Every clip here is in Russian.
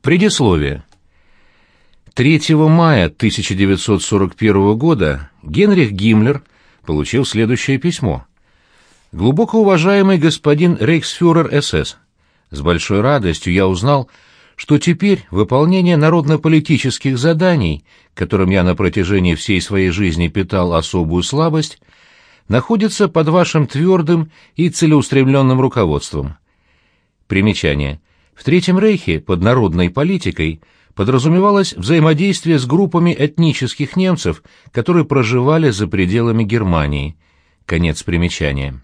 Предисловие. 3 мая 1941 года Генрих Гиммлер получил следующее письмо. «Глубоко уважаемый господин рейхсфюрер СС, с большой радостью я узнал, что теперь выполнение народно-политических заданий, которым я на протяжении всей своей жизни питал особую слабость, находится под вашим твердым и целеустремленным руководством». Примечание. В Третьем Рейхе под народной политикой подразумевалось взаимодействие с группами этнических немцев, которые проживали за пределами Германии. Конец примечания.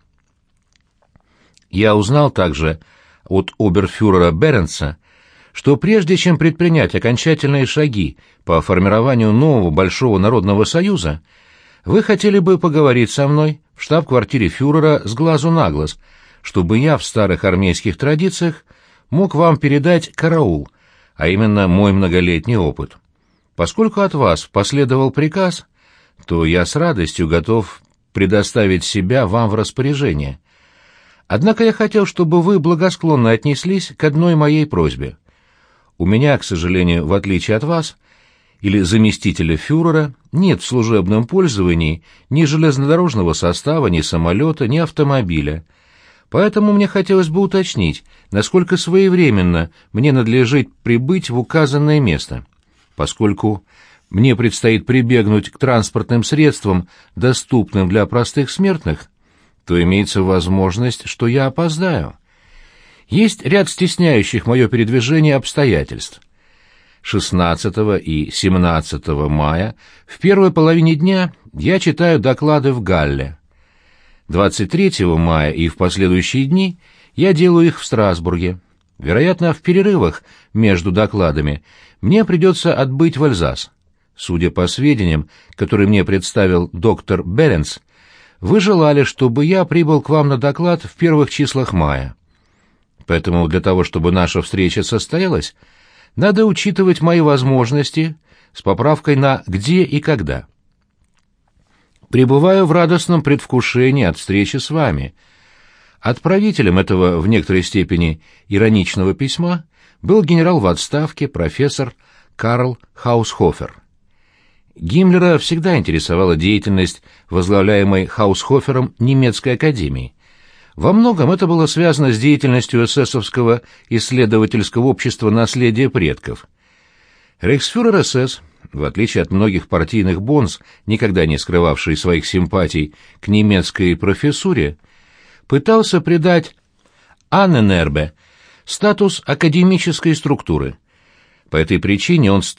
Я узнал также от оберфюрера Беренса, что прежде чем предпринять окончательные шаги по формированию нового Большого Народного Союза, вы хотели бы поговорить со мной в штаб-квартире фюрера с глазу на глаз, чтобы я в старых армейских традициях мог вам передать караул, а именно мой многолетний опыт. Поскольку от вас последовал приказ, то я с радостью готов предоставить себя вам в распоряжение. Однако я хотел, чтобы вы благосклонно отнеслись к одной моей просьбе. У меня, к сожалению, в отличие от вас, или заместителя фюрера, нет в служебном пользовании ни железнодорожного состава, ни самолета, ни автомобиля. Поэтому мне хотелось бы уточнить, насколько своевременно мне надлежит прибыть в указанное место. Поскольку мне предстоит прибегнуть к транспортным средствам, доступным для простых смертных, то имеется возможность, что я опоздаю. Есть ряд стесняющих мое передвижение обстоятельств. 16 и 17 мая в первой половине дня я читаю доклады в Галле. 23 мая и в последующие дни я делаю их в Страсбурге. Вероятно, в перерывах между докладами мне придется отбыть в Эльзас. Судя по сведениям, которые мне представил доктор Беренс, вы желали, чтобы я прибыл к вам на доклад в первых числах мая. Поэтому для того, чтобы наша встреча состоялась, надо учитывать мои возможности с поправкой на «где» и «когда». Пребываю в радостном предвкушении от встречи с вами. Отправителем этого в некоторой степени ироничного письма был генерал в отставке профессор Карл Хаусхофер. Гиммлера всегда интересовала деятельность, возглавляемой Хаусхофером немецкой академии. Во многом это было связано с деятельностью эсэсовского исследовательского общества наследия предков. Рейхсфюрер СС, в отличие от многих партийных бонз, никогда не скрывавший своих симпатий к немецкой профессуре, пытался придать Анненербе статус академической структуры. По этой причине он с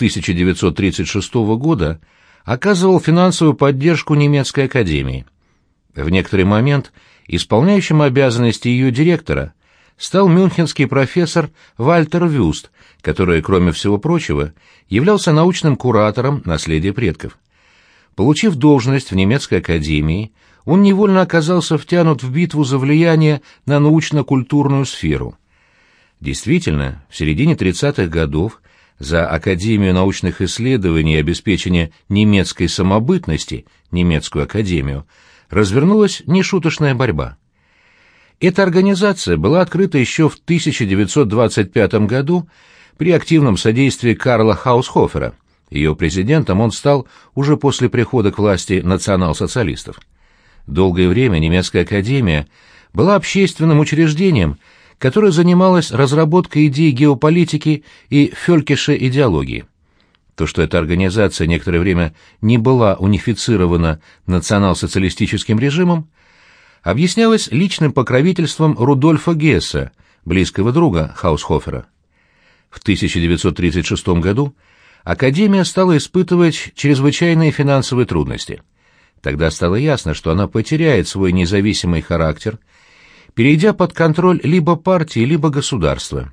1936 года оказывал финансовую поддержку немецкой академии. В некоторый момент исполняющим обязанности ее директора стал мюнхенский профессор Вальтер Вюст, который, кроме всего прочего, являлся научным куратором наследия предков. Получив должность в немецкой академии, он невольно оказался втянут в битву за влияние на научно-культурную сферу. Действительно, в середине 30-х годов за Академию научных исследований и обеспечения немецкой самобытности, немецкую академию, развернулась нешуточная борьба. Эта организация была открыта еще в 1925 году при активном содействии Карла Хаусхофера. Ее президентом он стал уже после прихода к власти национал-социалистов. Долгое время немецкая академия была общественным учреждением, которое занималось разработкой идей геополитики и фелькише идеологии. То, что эта организация некоторое время не была унифицирована национал-социалистическим режимом, объяснялось личным покровительством Рудольфа Гесса, близкого друга Хаусхофера. В 1936 году Академия стала испытывать чрезвычайные финансовые трудности. Тогда стало ясно, что она потеряет свой независимый характер, перейдя под контроль либо партии, либо государства.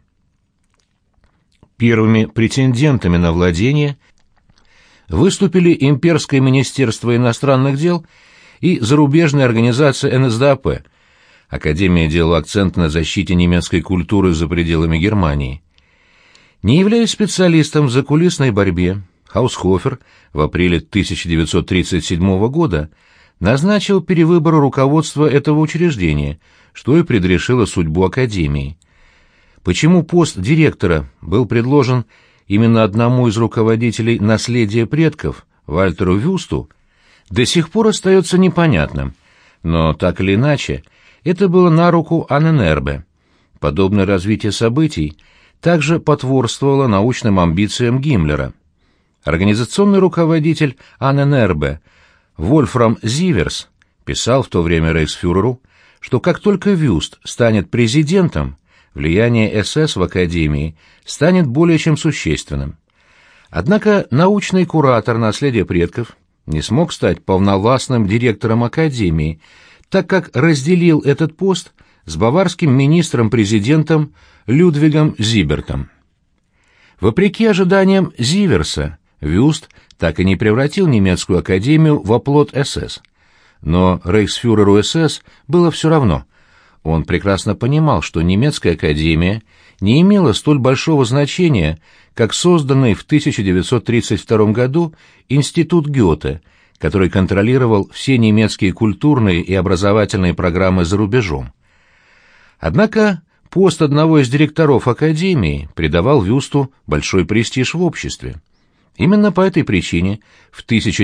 Первыми претендентами на владение выступили Имперское министерство иностранных дел и зарубежная организация НСДАП. Академия делала акцент на защите немецкой культуры за пределами Германии. Не являясь специалистом в закулисной борьбе, Хаусхофер в апреле 1937 года назначил перевыбор руководства этого учреждения, что и предрешило судьбу Академии. Почему пост директора был предложен именно одному из руководителей наследия предков, Вальтеру Вюсту, до сих пор остается непонятным, но так или иначе это было на руку Анненербе. Подобное развитие событий также потворствовало научным амбициям Гиммлера. Организационный руководитель Анненербе Вольфрам Зиверс писал в то время рейхсфюреру, что как только Вюст станет президентом, влияние СС в Академии станет более чем существенным. Однако научный куратор наследия предков не смог стать полновластным директором Академии, так как разделил этот пост с баварским министром-президентом Людвигом Зибертом. Вопреки ожиданиям Зиверса, Вюст так и не превратил немецкую академию в оплот СС. Но рейхсфюреру СС было все равно. Он прекрасно понимал, что немецкая академия не имела столь большого значения, как созданный в 1932 году Институт Гёте, который контролировал все немецкие культурные и образовательные программы за рубежом. Однако пост одного из директоров академии придавал Вюсту большой престиж в обществе. Именно по этой причине в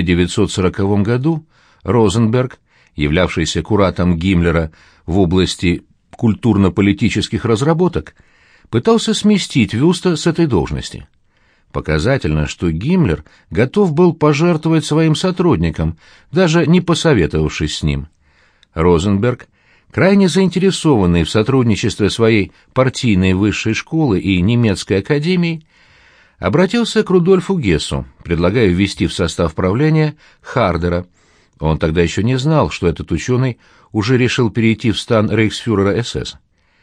1940 году Розенберг, являвшийся куратором Гиммлера в области культурно-политических разработок, пытался сместить Вюста с этой должности. Показательно, что Гиммлер готов был пожертвовать своим сотрудникам, даже не посоветовавшись с ним. Розенберг, крайне заинтересованный в сотрудничестве своей партийной высшей школы и немецкой академии, обратился к Рудольфу Гессу, предлагая ввести в состав правления Хардера. Он тогда еще не знал, что этот ученый уже решил перейти в стан рейхсфюрера СС.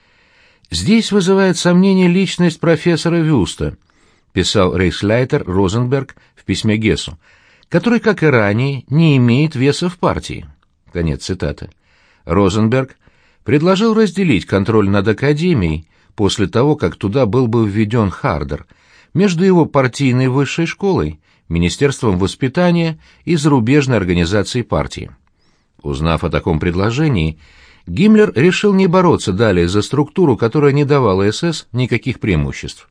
«Здесь вызывает сомнение личность профессора Вюста», писал рейхсляйтер Розенберг в письме Гессу, который, как и ранее, не имеет веса в партии. Конец цитаты. Розенберг предложил разделить контроль над академией после того, как туда был бы введен Хардер, между его партийной высшей школой, Министерством воспитания и зарубежной организацией партии. Узнав о таком предложении, Гиммлер решил не бороться далее за структуру, которая не давала СС никаких преимуществ.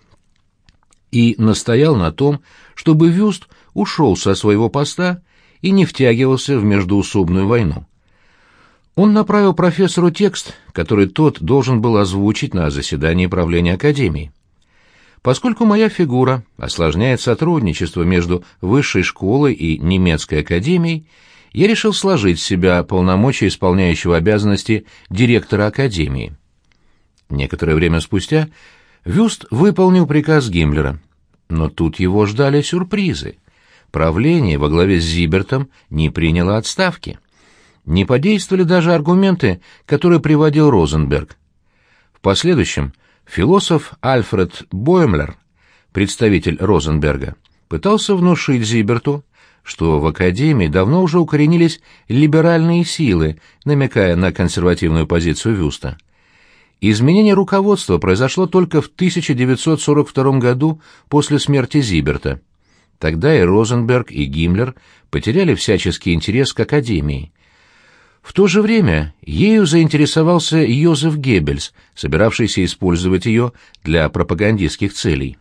И настоял на том, чтобы Вюст ушел со своего поста и не втягивался в междоусобную войну. Он направил профессору текст, который тот должен был озвучить на заседании правления Академии. Поскольку моя фигура осложняет сотрудничество между высшей школой и немецкой академией, я решил сложить с себя полномочия исполняющего обязанности директора академии. Некоторое время спустя Вюст выполнил приказ Гиммлера, но тут его ждали сюрпризы. Правление во главе с Зибертом не приняло отставки. Не подействовали даже аргументы, которые приводил Розенберг. В последующем философ Альфред Боймлер, представитель Розенберга, пытался внушить Зиберту, что в Академии давно уже укоренились либеральные силы, намекая на консервативную позицию Вюста. Изменение руководства произошло только в 1942 году после смерти Зиберта. Тогда и Розенберг, и Гиммлер потеряли всяческий интерес к Академии. В то же время ею заинтересовался Йозеф Геббельс, собиравшийся использовать ее для пропагандистских целей.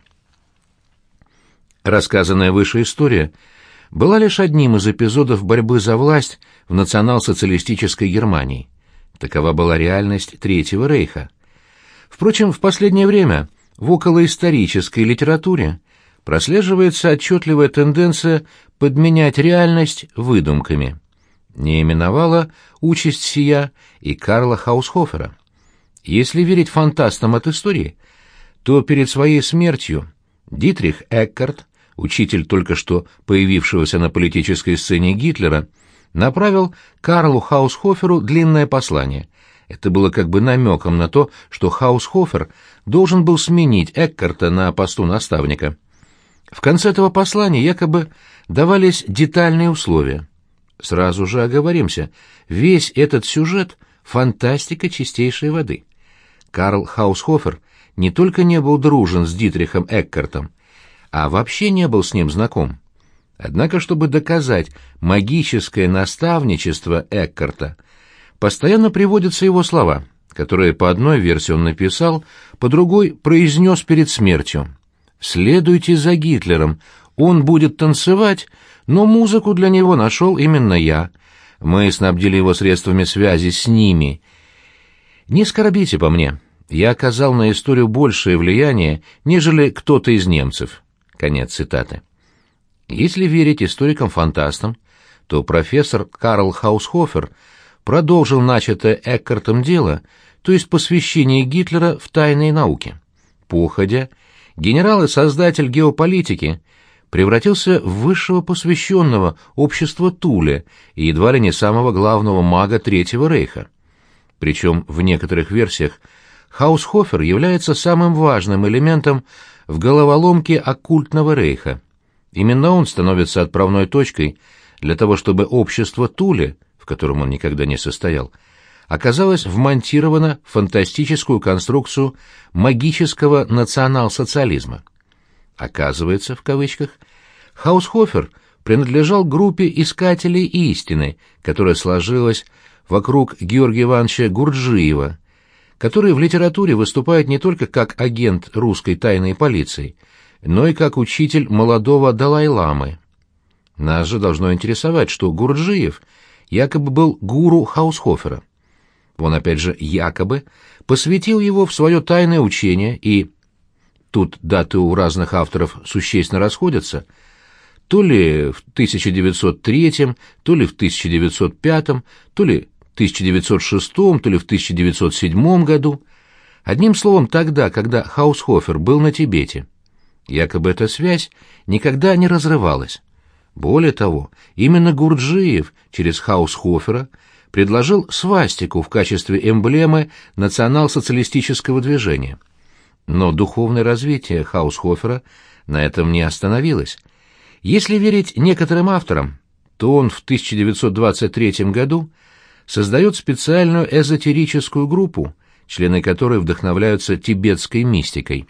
Рассказанная выше история была лишь одним из эпизодов борьбы за власть в национал-социалистической Германии. Такова была реальность Третьего рейха. Впрочем, в последнее время в околоисторической литературе прослеживается отчетливая тенденция подменять реальность выдумками. Не именовала участь сия и Карла Хаусхофера. Если верить фантастам от истории, то перед своей смертью Дитрих Эккарт, учитель только что появившегося на политической сцене Гитлера, направил Карлу Хаусхоферу длинное послание. Это было как бы намеком на то, что Хаусхофер должен был сменить Эккарта на посту наставника. В конце этого послания якобы давались детальные условия. Сразу же оговоримся, весь этот сюжет — фантастика чистейшей воды. Карл Хаусхофер не только не был дружен с Дитрихом Эккартом, а вообще не был с ним знаком. Однако, чтобы доказать магическое наставничество Эккарта, постоянно приводятся его слова, которые по одной версии он написал, по другой произнес перед смертью. «Следуйте за Гитлером, он будет танцевать, но музыку для него нашел именно я. Мы снабдили его средствами связи с ними. Не скорбите по мне, я оказал на историю большее влияние, нежели кто-то из немцев». Конец цитаты. Если верить историкам-фантастам, то профессор Карл Хаусхофер продолжил начатое Эккартом дело, то есть посвящение Гитлера в тайные науки. Походя, генерал и создатель геополитики превратился в высшего посвященного общества Туле и едва ли не самого главного мага Третьего Рейха. Причем в некоторых версиях Хаусхофер является самым важным элементом в головоломке оккультного рейха. Именно он становится отправной точкой для того, чтобы общество Туле, в котором он никогда не состоял, оказалось вмонтировано в фантастическую конструкцию магического национал-социализма. Оказывается, в кавычках, Хаусхофер принадлежал группе искателей истины, которая сложилась вокруг Георгия Ивановича Гурджиева, который в литературе выступает не только как агент русской тайной полиции, но и как учитель молодого Далай-ламы. Нас же должно интересовать, что Гурджиев якобы был гуру Хаусхофера. Он, опять же, якобы посвятил его в свое тайное учение, и тут даты у разных авторов существенно расходятся, то ли в 1903, то ли в 1905, то ли в 1906, то ли в 1907 году. Одним словом, тогда, когда Хаусхофер был на Тибете. Якобы эта связь никогда не разрывалась. Более того, именно Гурджиев через Хаусхофера предложил свастику в качестве эмблемы национал-социалистического движения. Но духовное развитие Хаусхофера на этом не остановилось. Если верить некоторым авторам, то он в 1923 году создает специальную эзотерическую группу, члены которой вдохновляются тибетской мистикой.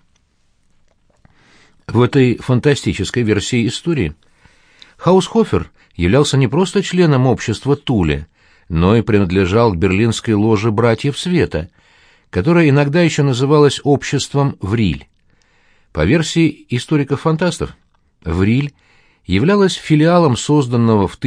В этой фантастической версии истории Хаусхофер являлся не просто членом общества Туле, но и принадлежал к берлинской ложе «Братьев Света», которая иногда еще называлась обществом Вриль. По версии историков-фантастов, Вриль являлась филиалом созданного в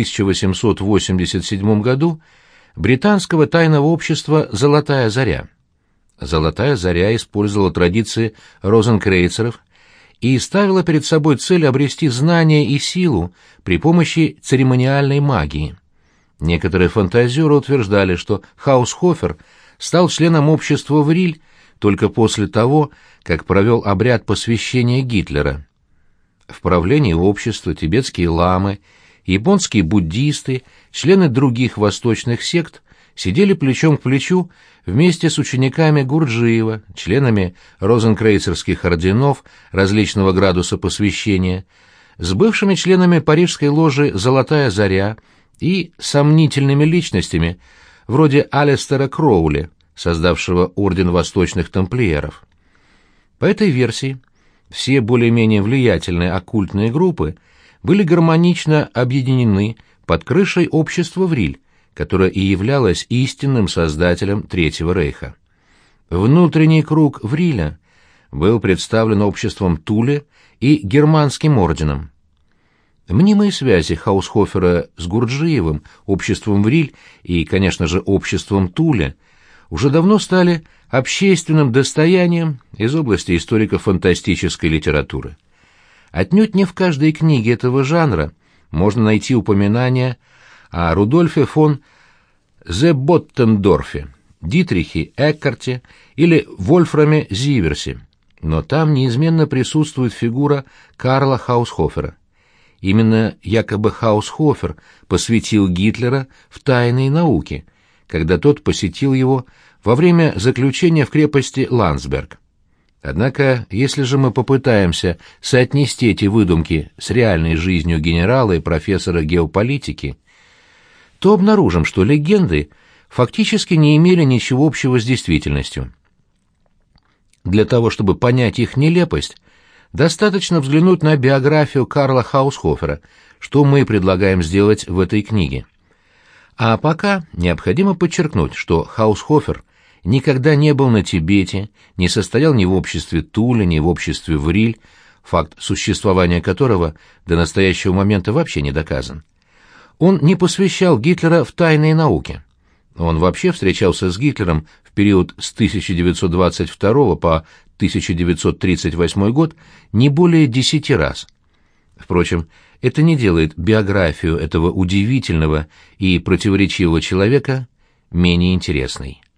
1887 году британского тайного общества «Золотая заря». «Золотая заря» использовала традиции розенкрейцеров и ставила перед собой цель обрести знания и силу при помощи церемониальной магии. Некоторые фантазеры утверждали, что Хаусхофер стал членом общества Вриль только после того, как провел обряд посвящения Гитлера. В правлении общества тибетские ламы, японские буддисты, члены других восточных сект сидели плечом к плечу вместе с учениками Гурджиева, членами розенкрейцерских орденов различного градуса посвящения, с бывшими членами парижской ложи «Золотая заря» и сомнительными личностями, вроде Алистера Кроули, создавшего Орден Восточных Тамплиеров. По этой версии, все более-менее влиятельные оккультные группы были гармонично объединены под крышей общества Вриль, которое и являлось истинным создателем Третьего Рейха. Внутренний круг Вриля был представлен обществом Туле и германским орденом. Мнимые связи Хаусхофера с Гурджиевым, обществом Вриль и, конечно же, обществом Туле уже давно стали общественным достоянием из области историко-фантастической литературы. Отнюдь не в каждой книге этого жанра можно найти упоминания о Рудольфе фон Зеботтендорфе, Дитрихе Эккарте или Вольфраме Зиверсе, но там неизменно присутствует фигура Карла Хаусхофера. Именно якобы Хаусхофер посвятил Гитлера в тайные науки, когда тот посетил его во время заключения в крепости Ландсберг. Однако, если же мы попытаемся соотнести эти выдумки с реальной жизнью генерала и профессора геополитики, то обнаружим, что легенды фактически не имели ничего общего с действительностью. Для того, чтобы понять их нелепость, достаточно взглянуть на биографию Карла Хаусхофера, что мы предлагаем сделать в этой книге. А пока необходимо подчеркнуть, что Хаусхофер никогда не был на Тибете, не состоял ни в обществе Туля, ни в обществе Вриль, факт существования которого до настоящего момента вообще не доказан. Он не посвящал Гитлера в тайные науки. Он вообще встречался с Гитлером в период с 1922 по 1938 год не более 10 раз. Впрочем, это не делает биографию этого удивительного и противоречивого человека менее интересной.